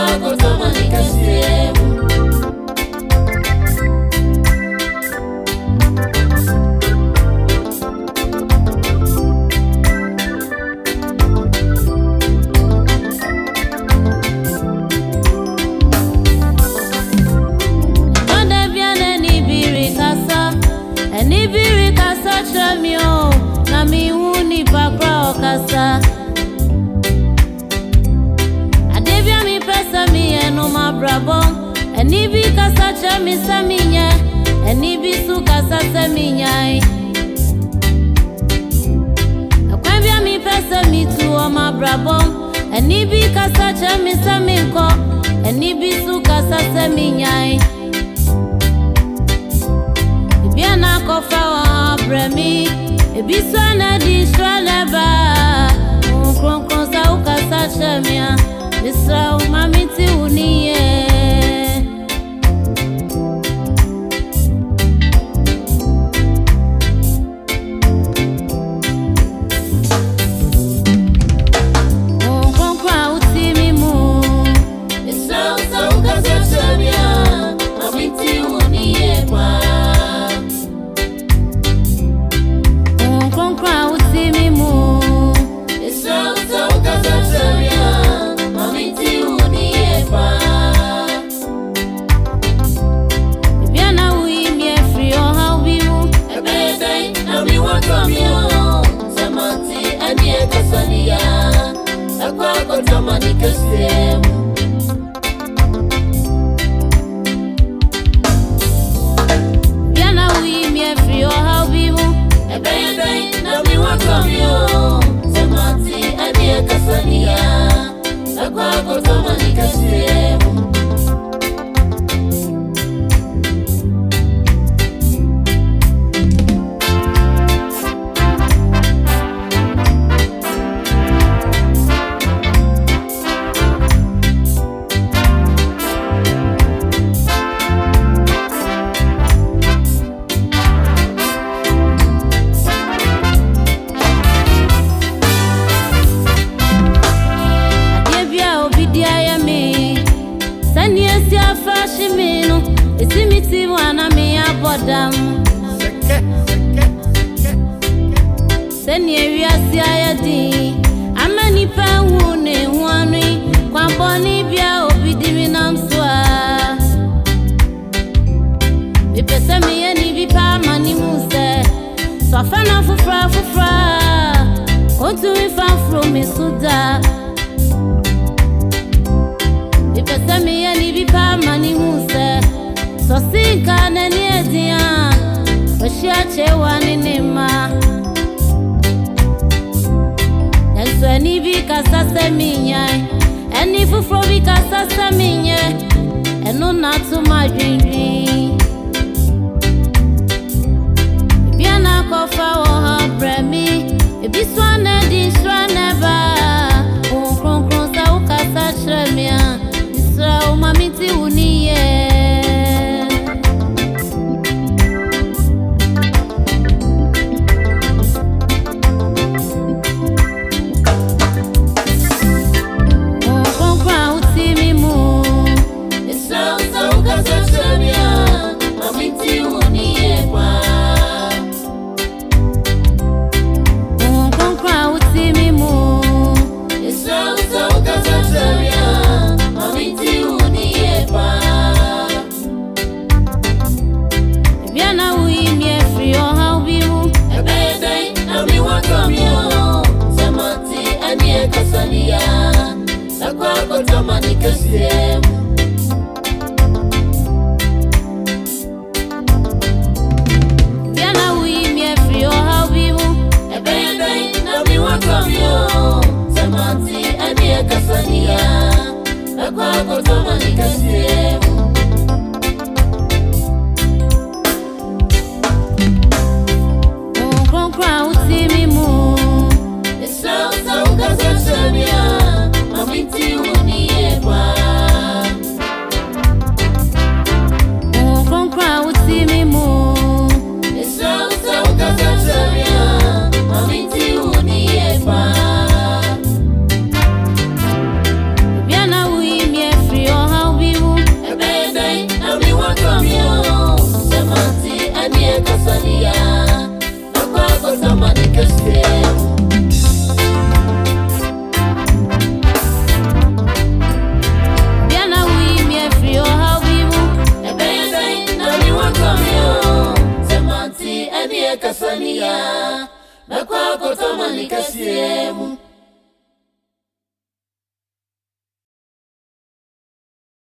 Enibi kasa chami saminya, enibi su kasa saminya. Akwambia mi pesa mi tu o ma brabo, enibi kasa chami saminko, enibi su kasa saminya. Ibia na kofa wa bremi, ebi so na di shwana ba, kron kron sa ukasa chamia, misra umamiti uniye. Seni ewiasi ayadi amani pa hune huani kwa boni bia obidimi namswa bipesa miye ni bipa mani muse sofana fufra kontu ifafro misuda bipesa miye ni bipa mani muse sosinka nani edia oshiache wani nema. Eni bi kasa seminya, eni fufro bi kasa seminya, eno na tu madwindwi. Bia na kofa wo ha bremi, ebi so na di shrana ba, kron kron sa ukasa chremia, isra umamiti uniye. Okotomani kasiemu